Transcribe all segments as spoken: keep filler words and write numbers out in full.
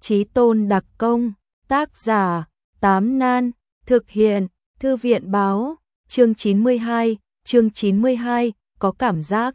Chí tôn đặc công, tác giả, Tám Nan, thực hiện, Thư viện báo, chương chín mươi hai, chương chín mươi hai, có cảm giác.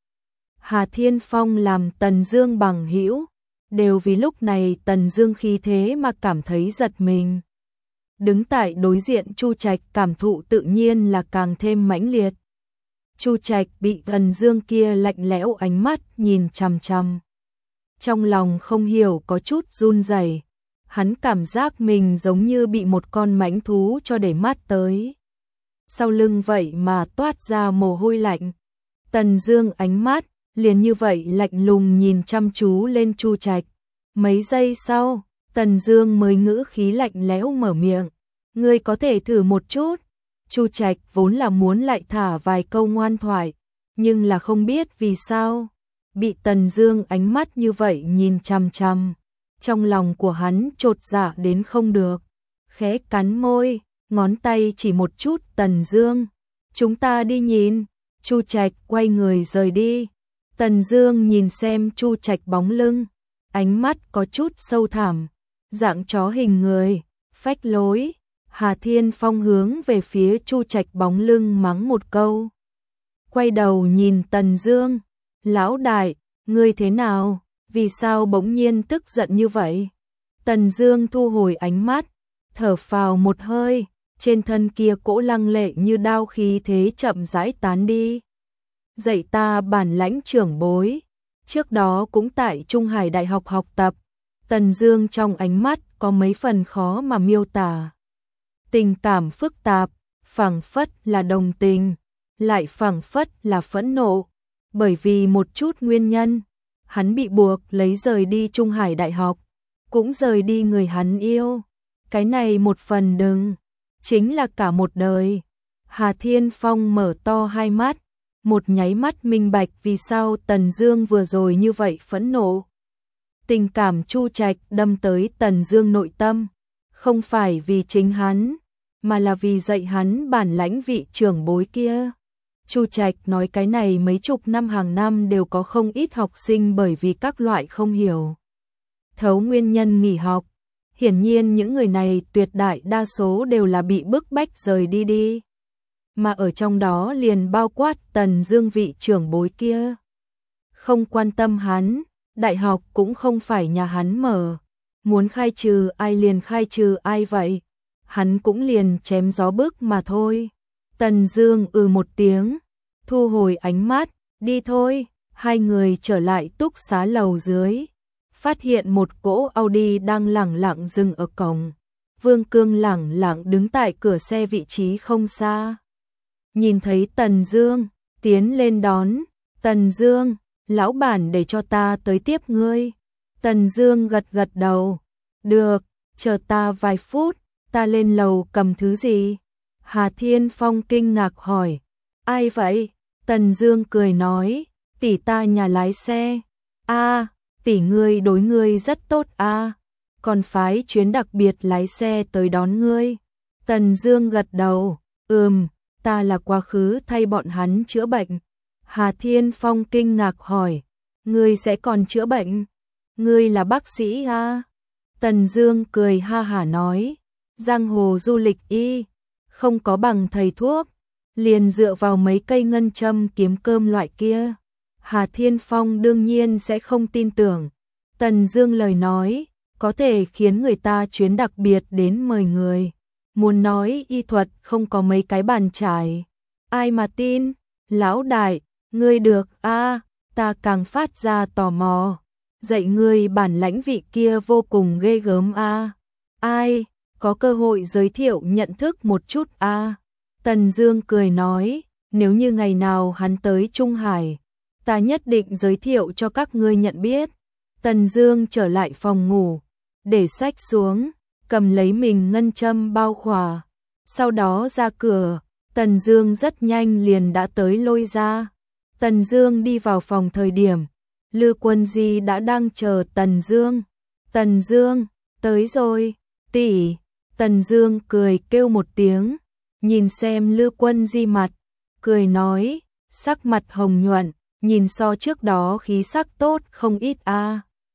Hà Thiên Phong làm Tần Dương bằng hữu, đều vì lúc này Tần Dương khí thế mà cảm thấy giật mình. Đứng tại đối diện Chu Trạch cảm thụ tự nhiên là càng thêm mãnh liệt. Chu Trạch bị Tần Dương kia lạnh lẽo ánh mắt nhìn chằm chằm. Trong lòng không hiểu có chút run rẩy, hắn cảm giác mình giống như bị một con mãnh thú cho để mắt tới. Sau lưng vậy mà toát ra mồ hôi lạnh. Tần Dương ánh mắt liền như vậy lạnh lùng nhìn chăm chú lên Chu Trạch. Mấy giây sau, Tần Dương mới ngữ khí lạnh lẽo mở miệng, "Ngươi có thể thử một chút." Chu Trạch vốn là muốn lại thả vài câu ngoan thoại, nhưng là không biết vì sao, bị Tần Dương ánh mắt như vậy nhìn chằm chằm, trong lòng của hắn chột dạ đến không được, khẽ cắn môi, ngón tay chỉ một chút Tần Dương, "Chúng ta đi nhìn." Chu Trạch quay người rời đi. Tần Dương nhìn xem Chu Trạch bóng lưng, ánh mắt có chút sâu thẳm, dạng chó hình người, phách lối. Hà Thiên Phong hướng về phía Chu Trạch bóng lưng mắng một câu. Quay đầu nhìn Tần Dương, "Lão đại, ngươi thế nào? Vì sao bỗng nhiên tức giận như vậy?" Tần Dương thu hồi ánh mắt, thở phào một hơi, trên thân kia cỗ lăng lệ như đao khí thế chậm rãi tán đi. "Dạy ta bản lãnh trưởng bối." Trước đó cũng tại Trung Hải Đại học học tập, Tần Dương trong ánh mắt có mấy phần khó mà miêu tả. Tình cảm phức tạp, phảng phất là đồng tình, lại phảng phất là phẫn nộ. Bởi vì một chút nguyên nhân, hắn bị buộc lấy rời đi Trung Hải Đại học, cũng rời đi người hắn yêu. Cái này một phần đừng, chính là cả một đời. Hà Thiên Phong mở to hai mắt, một nháy mắt minh bạch vì sao Tần Dương vừa rồi như vậy phẫn nộ. Tình cảm Chu Trạch đâm tới Tần Dương nội tâm, không phải vì chính hắn, mà là vì dạy hắn bản lãnh vị trưởng bối kia. Chu Trạch nói cái này mấy chục năm hàng năm đều có không ít học sinh bởi vì các loại không hiểu thấu nguyên nhân nghỉ học. Hiển nhiên những người này tuyệt đại đa số đều là bị bức bách rời đi đi. Mà ở trong đó liền bao quát Tần Dương vị trưởng bối kia. Không quan tâm hắn, đại học cũng không phải nhà hắn mở, muốn khai trừ ai liền khai trừ ai vậy, hắn cũng liền chém gió bức mà thôi. Tần Dương ừ một tiếng, thu hồi ánh mắt, "Đi thôi." Hai người trở lại túc xá lầu dưới, phát hiện một cỗ Audi đang lẳng lặng dừng ở cổng. Vương Cương lẳng lặng đứng tại cửa xe vị trí không xa. Nhìn thấy Tần Dương, tiến lên đón. "Tần Dương, lão bản để cho ta tới tiếp ngươi." Tần Dương gật gật đầu. "Được, chờ ta vài phút, ta lên lầu cầm thứ gì?" Hà Thiên Phong kinh ngạc hỏi. "Ai vậy?" Tần Dương cười nói, "Tỷ ta nhà lái xe." "A, tỷ ngươi đối ngươi rất tốt a, còn phái chuyến đặc biệt lái xe tới đón ngươi." Tần Dương gật đầu, "Ừm, ta là quá khứ thay bọn hắn chữa bệnh." Hà Thiên Phong kinh ngạc hỏi, "Ngươi sẽ còn chữa bệnh? Ngươi là bác sĩ a?" Tần Dương cười ha hả nói, "Giang hồ du lịch y, không có bằng thầy thuốc, liền dựa vào mấy cây ngân châm kiếm cơm loại kia." Hà Thiên Phong đương nhiên sẽ không tin tưởng. Tần Dương lời nói có thể khiến người ta chuyến đặc biệt đến mời người. Muốn nói y thuật không có mấy cái bàn chải, ai mà tin? "Lão đại, ngươi được a?" Ta càng phát ra tò mò. "Dạy ngươi bản lãnh vị kia vô cùng ghê gớm a." "Ai, có cơ hội giới thiệu nhận thức một chút a?" Tần Dương cười nói, "Nếu như ngày nào hắn tới Trung Hải, ta nhất định giới thiệu cho các ngươi nhận biết." Tần Dương trở lại phòng ngủ, để sách xuống, cầm lấy mình ngân châm bao khỏa, sau đó ra cửa. Tần Dương rất nhanh liền đã tới lôi ra. Tần Dương đi vào phòng thời điểm, Lư Quân Di đã đang chờ Tần Dương. "Tần Dương, tới rồi, tỷ." Tần Dương cười kêu một tiếng, nhìn xem Lư Quân Di mặt, cười nói, sắc mặt hồng nhuận, nhìn so trước đó khí sắc tốt không ít a.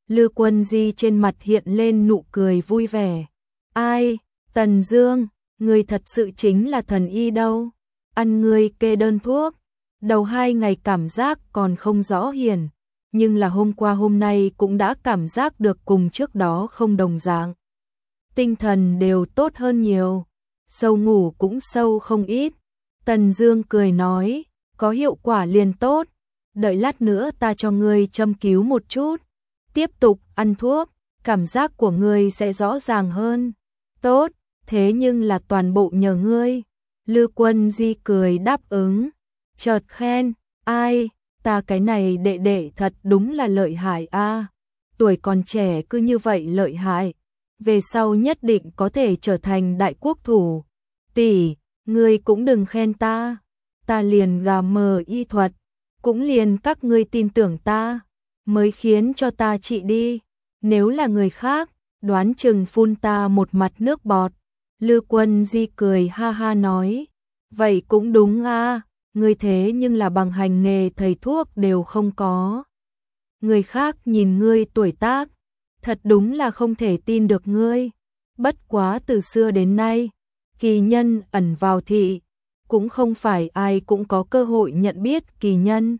Lư Quân Di trên mặt hiện lên nụ cười vui vẻ. Ai, Tần Dương, ngươi thật sự chính là thần y đâu. Ăn ngươi kê đơn thuốc. Đầu hai ngày cảm giác còn không rõ hiển, nhưng là hôm qua hôm nay cũng đã cảm giác được cùng trước đó không đồng dạng. Tinh thần đều tốt hơn nhiều, sâu ngủ cũng sâu không ít. Tần Dương cười nói, có hiệu quả liền tốt, đợi lát nữa ta cho ngươi châm cứu một chút, tiếp tục ăn thuốc, cảm giác của ngươi sẽ rõ ràng hơn. Tốt, thế nhưng là toàn bộ nhờ ngươi. Lư Quân Di cười đáp ứng, chợt khen, ai, ta cái này đệ đệ thật đúng là lợi hại a, tuổi còn trẻ cứ như vậy lợi hại, về sau nhất định có thể trở thành đại quốc thủ. Tỷ, ngươi cũng đừng khen ta, ta liền gà mờ y thuật, cũng liền các ngươi tin tưởng ta, mới khiến cho ta trị đi, nếu là người khác, đoán chừng phun ta một mặt nước bọt. Lư Quân Di cười ha ha nói, vậy cũng đúng a, ngươi thế nhưng là bằng hành nghề thầy thuốc đều không có. Người khác nhìn ngươi tuổi tác, thật đúng là không thể tin được ngươi. Bất quá từ xưa đến nay, kỳ nhân ẩn vào thị, cũng không phải ai cũng có cơ hội nhận biết kỳ nhân.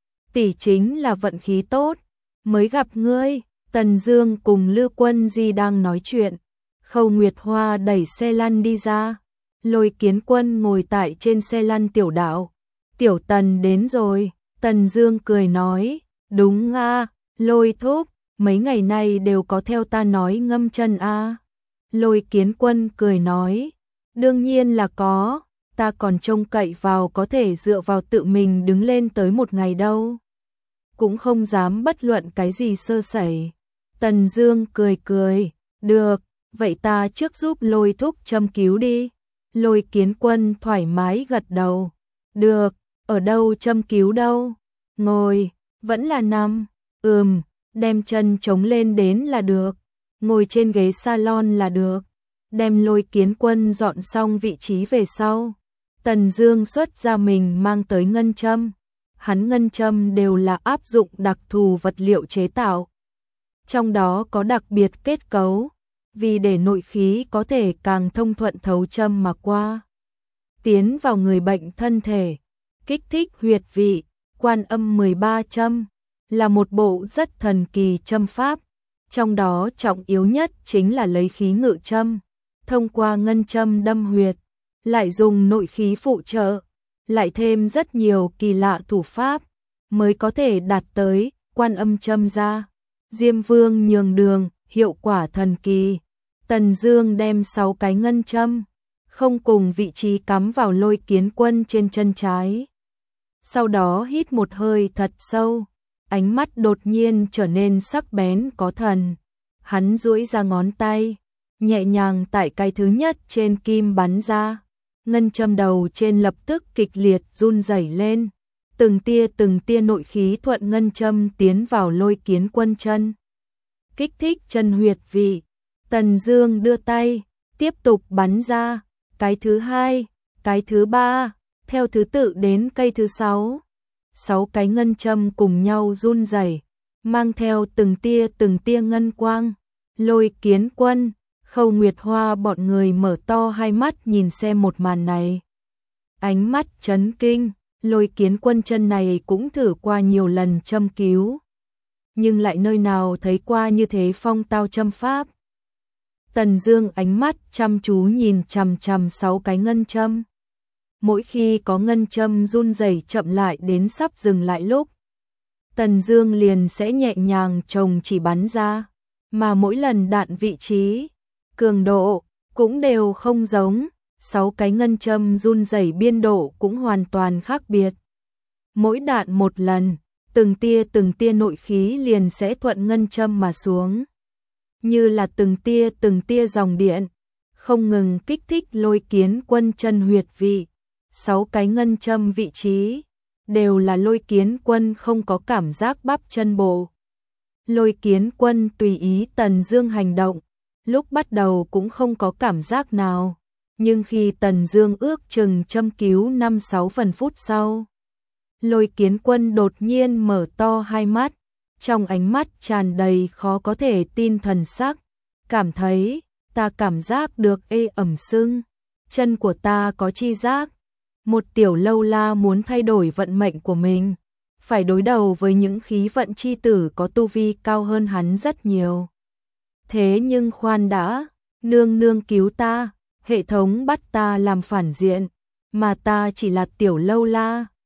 Tỷ chính là vận khí tốt, mới gặp ngươi. Tần Dương cùng Lư Quân Di đang nói chuyện, Khâu Nguyệt Hoa đẩy xe lăn đi ra, Lôi Kiến Quân ngồi tại trên xe lăn tiểu đạo. Tiểu Tần đến rồi, Tần Dương cười nói, đúng a, Lôi thúc, mấy ngày nay đều có theo ta nói ngâm chân a. Lôi Kiến Quân cười nói, đương nhiên là có, ta còn trông cậy vào có thể dựa vào tự mình đứng lên tới một ngày đâu. Cũng không dám bất luận cái gì sơ sẩy. Tần Dương cười cười, được, vậy ta trước giúp Lôi thúc châm cứu đi. Lôi Kiến Quân thoải mái gật đầu, được, ở đâu châm cứu đâu? Ngồi, vẫn là nằm, ừm, đem chân chống lên đến là được, ngồi trên ghế salon là được. Đem Lôi Kiến Quân dọn xong vị trí về sau, Tần Dương xuất ra mình mang tới ngân châm. Hắn ngân châm đều là áp dụng đặc thù vật liệu chế tạo, trong đó có đặc biệt kết cấu, vì để nội khí có thể càng thông thuận thấu châm mà qua, tiến vào người bệnh thân thể, kích thích huyệt vị. Quan âm mười ba châm là một bộ rất thần kỳ châm pháp, trong đó trọng yếu nhất chính là lấy khí ngự châm, thông qua ngân châm đâm huyệt, lại dùng nội khí phụ trợ, lại thêm rất nhiều kỳ lạ thủ pháp, mới có thể đạt tới quan âm châm ra, Diêm Vương nhường đường, hiệu quả thần kỳ. Tần Dương đem sáu cái ngân châm, không cùng vị trí cắm vào Lôi Kiến Quân trên chân trái. Sau đó hít một hơi thật sâu, ánh mắt đột nhiên trở nên sắc bén có thần. Hắn duỗi ra ngón tay, nhẹ nhàng tại cái thứ nhất trên kim bắn ra. Ngân châm đầu trên lập tức kịch liệt run rẩy lên, từng tia từng tia nội khí thuận ngân châm tiến vào Lôi Kiến Quân chân, kích thích chân huyệt vị. Tần Dương đưa tay, tiếp tục bắn ra, cái thứ hai, cái thứ ba, theo thứ tự đến cây thứ sáu. Sáu cái ngân châm cùng nhau run rẩy, mang theo từng tia từng tia ngân quang. Lôi Kiến Quân, Khâu Nguyệt Hoa bọn người mở to hai mắt nhìn xem một màn này. Ánh mắt chấn kinh, Lôi Kiến Quân chân này cũng thử qua nhiều lần châm cứu, nhưng lại nơi nào thấy qua như thế phong tao châm pháp. Tần Dương ánh mắt chăm chú nhìn chằm chằm sáu cái ngân châm. Mỗi khi có ngân châm run rẩy chậm lại đến sắp dừng lại lúc, Tần Dương liền sẽ nhẹ nhàng chồng chỉ bắn ra, mà mỗi lần đạn vị trí, cường độ cũng đều không giống, sáu cái ngân châm run rẩy biên độ cũng hoàn toàn khác biệt. Mỗi đạn một lần, từng tia từng tia nội khí liền sẽ thuận ngân châm mà xuống, như là từng tia từng tia dòng điện, không ngừng kích thích Lôi Kiến Quân chân huyệt vị. Sáu cái ngân châm vị trí đều là Lôi Kiến Quân không có cảm giác bắp chân bộ. Lôi Kiến Quân tùy ý Tần Dương hành động, lúc bắt đầu cũng không có cảm giác nào, nhưng khi Tần Dương ước chừng châm cứu năm sáu phần phút sau, Lôi Kiến Quân đột nhiên mở to hai mắt, trong ánh mắt tràn đầy khó có thể tin thần sắc, cảm thấy, ta cảm giác được ê ẩm sưng, chân của ta có chi giác. Một tiểu lâu la muốn thay đổi vận mệnh của mình, phải đối đầu với những khí vận chi tử có tu vi cao hơn hắn rất nhiều. Thế nhưng khoan đã, nương nương cứu ta, hệ thống bắt ta làm phản diện, mà ta chỉ là tiểu lâu la,